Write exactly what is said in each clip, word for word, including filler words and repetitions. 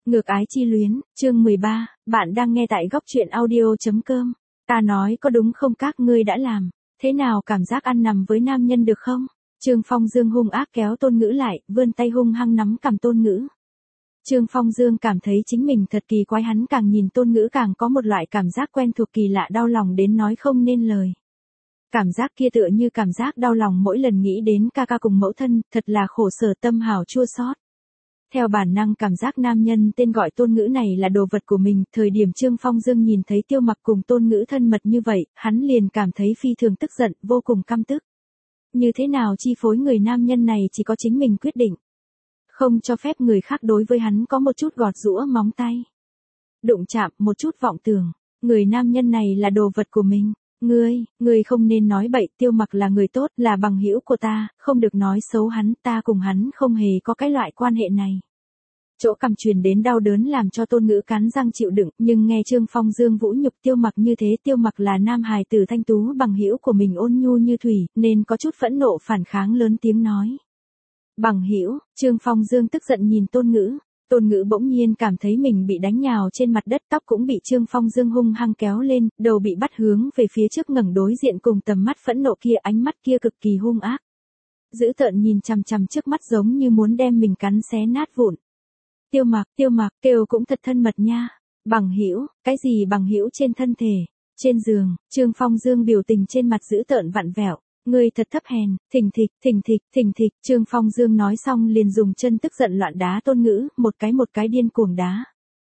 Ngược ái chi luyến, chương mười ba, bạn đang nghe tại góc truyện audio.com. Ta nói có đúng không các ngươi đã làm, thế nào cảm giác ăn nằm với nam nhân được không? Trương Phong Dương hung ác kéo Tôn Ngữ lại, vươn tay hung hăng nắm cằm Tôn Ngữ. Trương Phong Dương cảm thấy chính mình thật kỳ quái, hắn càng nhìn Tôn Ngữ càng có một loại cảm giác quen thuộc kỳ lạ đau lòng đến nói không nên lời. Cảm giác kia tựa như cảm giác đau lòng mỗi lần nghĩ đến ca ca cùng mẫu thân, thật là khổ sở tâm hào chua xót. Theo bản năng cảm giác nam nhân tên gọi Tôn Ngữ này là đồ vật của mình, thời điểm Trương Phong Dương nhìn thấy Tiêu Mặc cùng Tôn Ngữ thân mật như vậy, hắn liền cảm thấy phi thường tức giận, vô cùng căm tức. Như thế nào chi phối người nam nhân này chỉ có chính mình quyết định. Không cho phép người khác đối với hắn có một chút gọt giũa móng tay. Đụng chạm, một chút vọng tưởng, người nam nhân này là đồ vật của mình. Ngươi, ngươi không nên nói bậy, Tiêu Mặc là người tốt, là bằng hữu của ta, không được nói xấu hắn, ta cùng hắn không hề có cái loại quan hệ này. Chỗ cằm truyền đến đau đớn làm cho Tôn Ngữ cắn răng chịu đựng, nhưng nghe Trương Phong Dương vũ nhục Tiêu Mặc như thế, Tiêu Mặc là nam hài tử thanh tú bằng hữu của mình ôn nhu như thủy, nên có chút phẫn nộ phản kháng lớn tiếng nói. Bằng hữu, Trương Phong Dương tức giận nhìn Tôn Ngữ. Tôn Ngữ bỗng nhiên cảm thấy mình bị đánh nhào trên mặt đất, tóc cũng bị Trương Phong Dương hung hăng kéo lên, đầu bị bắt hướng về phía trước ngẩng đối diện cùng tầm mắt phẫn nộ kia, ánh mắt kia cực kỳ hung ác. Dữ tợn nhìn chằm chằm trước mắt giống như muốn đem mình cắn xé nát vụn. Tiêu Mặc, Tiêu Mặc, kêu cũng thật thân mật nha. Bằng hữu, cái gì bằng hữu trên thân thể, trên giường, Trương Phong Dương biểu tình trên mặt dữ tợn vặn vẹo. Ngươi thật thấp hèn, thình thịch, thình thịch, thình thịch, Trương Phong Dương nói xong liền dùng chân tức giận loạn đá Tôn Ngữ, một cái một cái điên cuồng đá.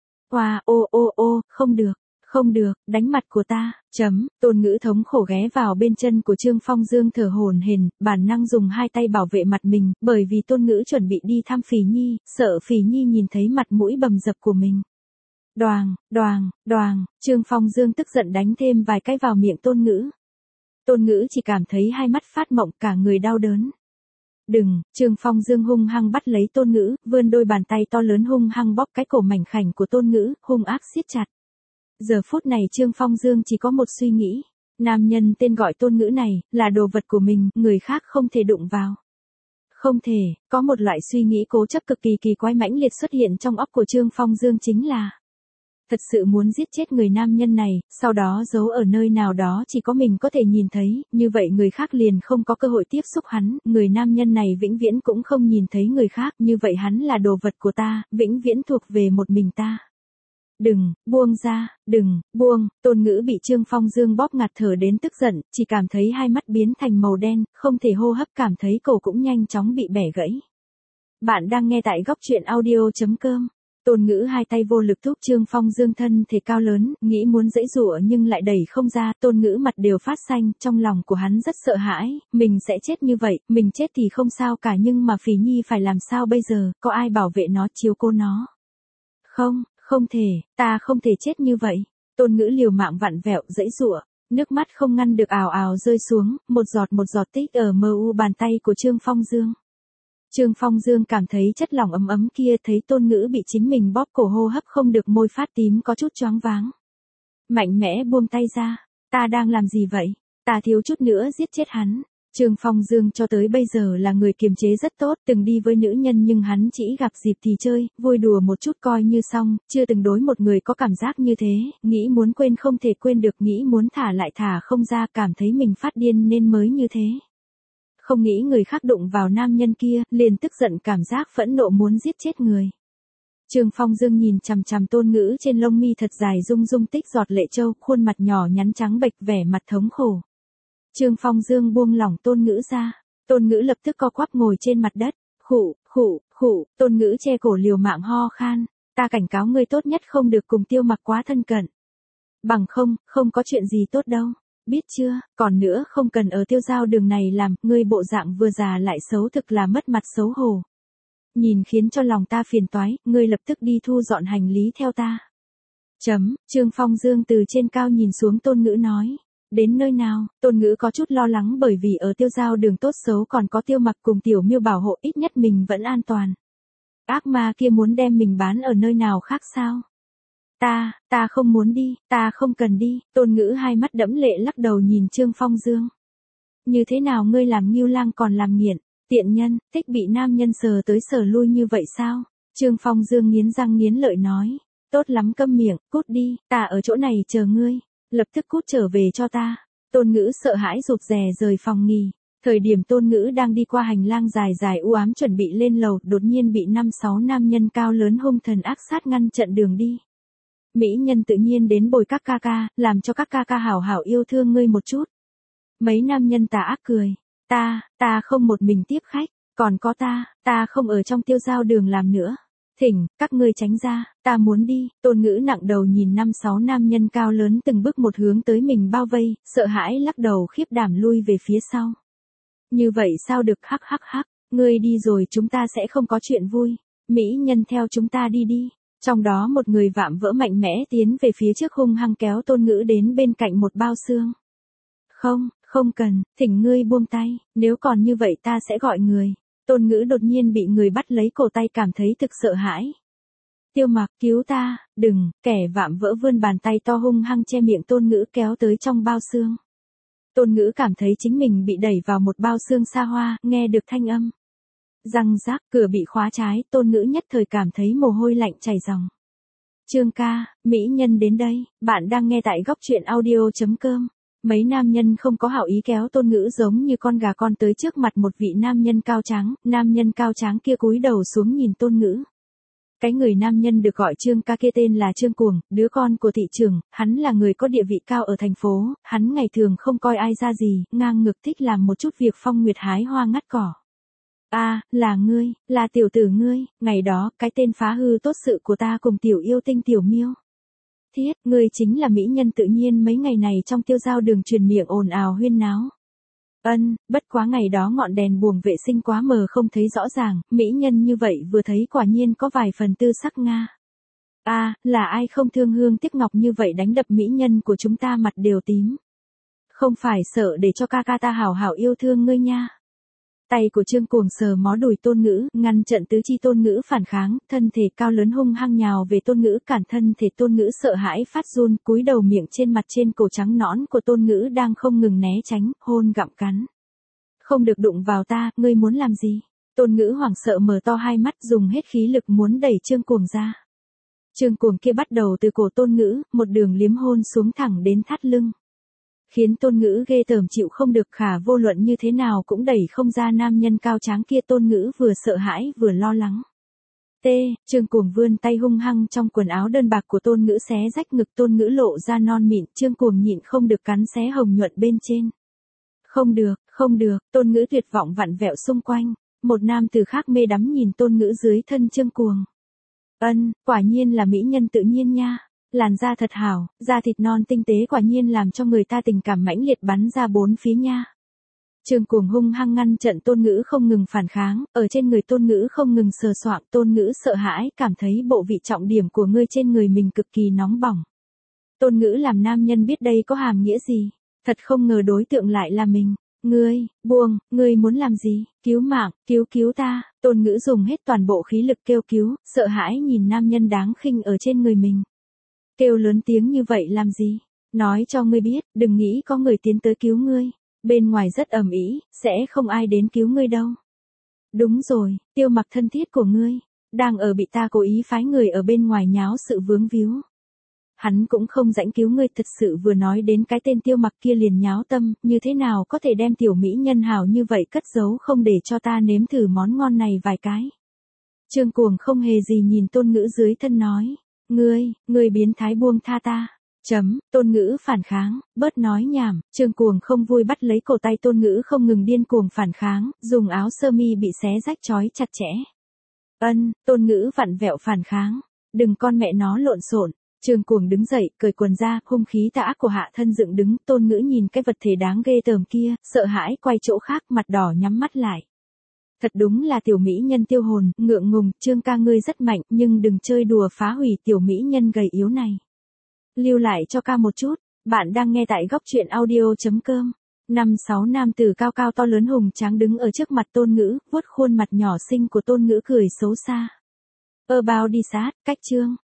Oa, ô ô ô, không được, không được, đánh mặt của ta, chấm, Tôn Ngữ thống khổ ghé vào bên chân của Trương Phong Dương thở hổn hển, bản năng dùng hai tay bảo vệ mặt mình, bởi vì Tôn Ngữ chuẩn bị đi thăm Phỉ Nhi, sợ Phỉ Nhi nhìn thấy mặt mũi bầm dập của mình. Đoàng, đoàng, đoàng, Trương Phong Dương tức giận đánh thêm vài cái vào miệng Tôn Ngữ. Tôn Ngữ chỉ cảm thấy hai mắt phát mộng, cả người đau đớn. Đừng, Trương Phong Dương hung hăng bắt lấy Tôn Ngữ, vươn đôi bàn tay to lớn hung hăng bóp cái cổ mảnh khảnh của Tôn Ngữ, hung ác siết chặt. Giờ phút này Trương Phong Dương chỉ có một suy nghĩ, nam nhân tên gọi Tôn Ngữ này, là đồ vật của mình, người khác không thể đụng vào. Không thể, có một loại suy nghĩ cố chấp cực kỳ kỳ quái mãnh liệt xuất hiện trong óc của Trương Phong Dương chính là thật sự muốn giết chết người nam nhân này, sau đó giấu ở nơi nào đó chỉ có mình có thể nhìn thấy, như vậy người khác liền không có cơ hội tiếp xúc hắn, người nam nhân này vĩnh viễn cũng không nhìn thấy người khác, như vậy hắn là đồ vật của ta, vĩnh viễn thuộc về một mình ta. Đừng, buông ra, đừng, buông, Tôn Ngữ bị Trương Phong Dương bóp ngạt thở đến tức giận, chỉ cảm thấy hai mắt biến thành màu đen, không thể hô hấp, cảm thấy cổ cũng nhanh chóng bị bẻ gãy. Bạn đang nghe tại góc truyện audio.com. Tôn Ngữ hai tay vô lực thúc Trương Phong Dương thân thể cao lớn, nghĩ muốn giãy giụa nhưng lại đẩy không ra, Tôn Ngữ mặt đều phát xanh, trong lòng của hắn rất sợ hãi, mình sẽ chết như vậy, mình chết thì không sao cả nhưng mà Phỉ Nhi phải làm sao bây giờ, có ai bảo vệ nó, chiếu cố nó? Không, không thể, ta không thể chết như vậy. Tôn Ngữ liều mạng vặn vẹo, giãy giụa, nước mắt không ngăn được ào ào rơi xuống, một giọt một giọt tích ở mờ u bàn tay của Trương Phong Dương. Trương Phong Dương cảm thấy chất lỏng ấm ấm kia, thấy Tôn Ngữ bị chính mình bóp cổ hô hấp không được, môi phát tím có chút choáng váng. Mạnh mẽ buông tay ra, ta đang làm gì vậy? Ta thiếu chút nữa giết chết hắn. Trương Phong Dương cho tới bây giờ là người kiềm chế rất tốt, từng đi với nữ nhân nhưng hắn chỉ gặp dịp thì chơi, vui đùa một chút coi như xong, chưa từng đối một người có cảm giác như thế, nghĩ muốn quên không thể quên được, nghĩ muốn thả lại thả không ra, cảm thấy mình phát điên nên mới như thế. Không nghĩ người khác đụng vào nam nhân kia, liền tức giận cảm giác phẫn nộ muốn giết chết người. Trương Phong Dương nhìn chằm chằm Tôn Ngữ trên lông mi thật dài rung rung tích giọt lệ châu, khuôn mặt nhỏ nhắn trắng bệch vẻ mặt thống khổ. Trương Phong Dương buông lỏng Tôn Ngữ ra, Tôn Ngữ lập tức co quắp ngồi trên mặt đất, khụ, khụ, khụ, Tôn Ngữ che cổ liều mạng ho khan, ta cảnh cáo ngươi tốt nhất không được cùng Tiêu Mặc quá thân cận. Bằng không, không có chuyện gì tốt đâu. Biết chưa, còn nữa không cần ở Tiêu Giao đường này làm, ngươi bộ dạng vừa già lại xấu thực là mất mặt xấu hổ. Nhìn khiến cho lòng ta phiền toái, ngươi lập tức đi thu dọn hành lý theo ta. Chấm, Trương Phong Dương từ trên cao nhìn xuống Tôn Ngữ nói. Đến nơi nào, Tôn Ngữ có chút lo lắng bởi vì ở Tiêu Giao đường tốt xấu còn có Tiêu Mặc cùng Tiểu Miêu bảo hộ, ít nhất mình vẫn an toàn. Ác ma kia muốn đem mình bán ở nơi nào khác sao? Ta, ta không muốn đi, ta không cần đi, Tôn Ngữ hai mắt đẫm lệ lắc đầu nhìn Trương Phong Dương. Như thế nào ngươi làm nghiêu lang còn làm nghiện, tiện nhân, thích bị nam nhân sờ tới sờ lui như vậy sao? Trương Phong Dương nghiến răng nghiến lợi nói. Tốt lắm câm miệng, cút đi, ta ở chỗ này chờ ngươi. Lập tức cút trở về cho ta. Tôn Ngữ sợ hãi rụt rè rời phòng nghỉ. Thời điểm Tôn Ngữ đang đi qua hành lang dài dài u ám chuẩn bị lên lầu, đột nhiên bị năm sáu nam nhân cao lớn hung thần ác sát ngăn chặn đường đi. Mỹ nhân tự nhiên đến bồi các ca ca, làm cho các ca ca hảo hảo yêu thương ngươi một chút. Mấy nam nhân tà ác cười. Ta, ta không một mình tiếp khách, còn có ta, ta không ở trong tiêu giao đường làm nữa. Thỉnh, các ngươi tránh ra, ta muốn đi. Tôn Ngữ nặng đầu nhìn năm sáu nam nhân cao lớn từng bước một hướng tới mình bao vây, sợ hãi lắc đầu khiếp đảm lui về phía sau. Như vậy sao được, hắc hắc hắc, ngươi đi rồi chúng ta sẽ không có chuyện vui. Mỹ nhân theo chúng ta đi đi. Trong đó một người vạm vỡ mạnh mẽ tiến về phía trước hung hăng kéo Tôn Ngữ đến bên cạnh một bao xương. Không, không cần, thỉnh ngươi buông tay, nếu còn như vậy ta sẽ gọi người. Tôn Ngữ đột nhiên bị người bắt lấy cổ tay cảm thấy thực sợ hãi. Tiêu Mặc, cứu ta, đừng, kẻ vạm vỡ vươn bàn tay to hung hăng che miệng Tôn Ngữ kéo tới trong bao xương. Tôn Ngữ cảm thấy chính mình bị đẩy vào một bao xương xa hoa, nghe được thanh âm. Răng rác, cửa bị khóa trái, Tôn Ngữ nhất thời cảm thấy mồ hôi lạnh chảy ròng. Trương ca, mỹ nhân đến đây, bạn đang nghe tại góc truyện audio chấm com. Mấy nam nhân không có hảo ý kéo Tôn Ngữ giống như con gà con tới trước mặt một vị nam nhân cao tráng, nam nhân cao tráng kia cúi đầu xuống nhìn Tôn Ngữ. Cái người nam nhân được gọi Trương ca kia tên là Trương Cuồng, đứa con của thị trưởng, hắn là người có địa vị cao ở thành phố, hắn ngày thường không coi ai ra gì, ngang ngược thích làm một chút việc phong nguyệt hái hoa ngắt cỏ. A, à, là ngươi, là tiểu tử ngươi, ngày đó, cái tên phá hư tốt sự của ta cùng tiểu yêu tinh tiểu miêu. Thiết, ngươi chính là mỹ nhân tự nhiên mấy ngày này trong tiêu giao đường truyền miệng ồn ào huyên náo. Ân, bất quá ngày đó ngọn đèn buồng vệ sinh quá mờ không thấy rõ ràng, mỹ nhân như vậy vừa thấy quả nhiên có vài phần tư sắc Nga. A, à, là ai không thương hương tiếc ngọc như vậy đánh đập mỹ nhân của chúng ta mặt đều tím. Không phải sợ để cho ca ca ta hảo hảo yêu thương ngươi nha. Tay của Trương Cuồng sờ mó đùi Tôn Ngữ, ngăn trận tứ chi Tôn Ngữ phản kháng, thân thể cao lớn hung hăng nhào về Tôn Ngữ, cản thân thể Tôn Ngữ sợ hãi phát run, cúi đầu miệng trên mặt trên cổ trắng nõn của Tôn Ngữ đang không ngừng né tránh, hôn gặm cắn. Không được đụng vào ta, ngươi muốn làm gì? Tôn Ngữ hoảng sợ mở to hai mắt dùng hết khí lực muốn đẩy Trương Cuồng ra. Trương Cuồng kia bắt đầu từ cổ Tôn Ngữ, một đường liếm hôn xuống thẳng đến thắt lưng. Khiến Tôn Ngữ ghê tởm chịu không được, khả vô luận như thế nào cũng đẩy không ra nam nhân cao tráng kia. Tôn Ngữ vừa sợ hãi vừa lo lắng. T, Trương Cuồng vươn tay hung hăng trong quần áo đơn bạc của Tôn Ngữ xé rách ngực Tôn Ngữ lộ ra non mịn, Trương Cuồng nhịn không được cắn xé hồng nhuận bên trên. Không được, không được, Tôn Ngữ tuyệt vọng vặn vẹo xung quanh, một nam tử khác mê đắm nhìn Tôn Ngữ dưới thân Trương Cuồng. Ân, quả nhiên là mỹ nhân tự nhiên nha. Làn da thật hảo, da thịt non tinh tế quả nhiên làm cho người ta tình cảm mãnh liệt bắn ra bốn phía nha. Trương Cuồng hung hăng ngăn trận Tôn Ngữ không ngừng phản kháng, ở trên người Tôn Ngữ không ngừng sờ soạng, Tôn Ngữ sợ hãi, cảm thấy bộ vị trọng điểm của ngươi trên người mình cực kỳ nóng bỏng. Tôn Ngữ làm nam nhân biết đây có hàm nghĩa gì, thật không ngờ đối tượng lại là mình. Ngươi, buông, ngươi muốn làm gì, cứu mạng, cứu cứu ta. Tôn Ngữ dùng hết toàn bộ khí lực kêu cứu, sợ hãi nhìn nam nhân đáng khinh ở trên người mình. Kêu lớn tiếng như vậy làm gì? Nói cho ngươi biết, đừng nghĩ có người tiến tới cứu ngươi. Bên ngoài rất ầm ĩ, sẽ không ai đến cứu ngươi đâu. Đúng rồi, Tiêu Mặc thân thiết của ngươi, đang ở bị ta cố ý phái người ở bên ngoài nháo sự vướng víu. Hắn cũng không rãnh cứu ngươi, thật sự vừa nói đến cái tên Tiêu Mặc kia liền nháo tâm, như thế nào có thể đem tiểu mỹ nhân hảo như vậy cất giấu không để cho ta nếm thử món ngon này vài cái. Trương Cuồng không hề gì nhìn Tôn Ngữ dưới thân nói. Ngươi, ngươi biến thái buông tha ta. Chấm, Tôn Ngữ phản kháng, bớt nói nhảm, Trương Cuồng không vui bắt lấy cổ tay Tôn Ngữ không ngừng điên cuồng phản kháng, dùng áo sơ mi bị xé rách trói chặt chẽ. Ân, Tôn Ngữ vặn vẹo phản kháng, đừng con mẹ nó lộn xộn. Trương Cuồng đứng dậy, cởi quần ra, hung khí tà ác của hạ thân dựng đứng, Tôn Ngữ nhìn cái vật thể đáng ghê tởm kia, sợ hãi quay chỗ khác, mặt đỏ nhắm mắt lại. Thật đúng là tiểu mỹ nhân tiêu hồn, ngượng ngùng, Trương ca ngươi rất mạnh, nhưng đừng chơi đùa phá hủy tiểu mỹ nhân gầy yếu này. Lưu lại cho ca một chút, bạn đang nghe tại góc truyện audio chấm com. Năm sáu nam tử cao cao to lớn hùng tráng đứng ở trước mặt Tôn Ngữ, vuốt khuôn mặt nhỏ xinh của Tôn Ngữ cười xấu xa. Ơ bao đi sát, cách Trương,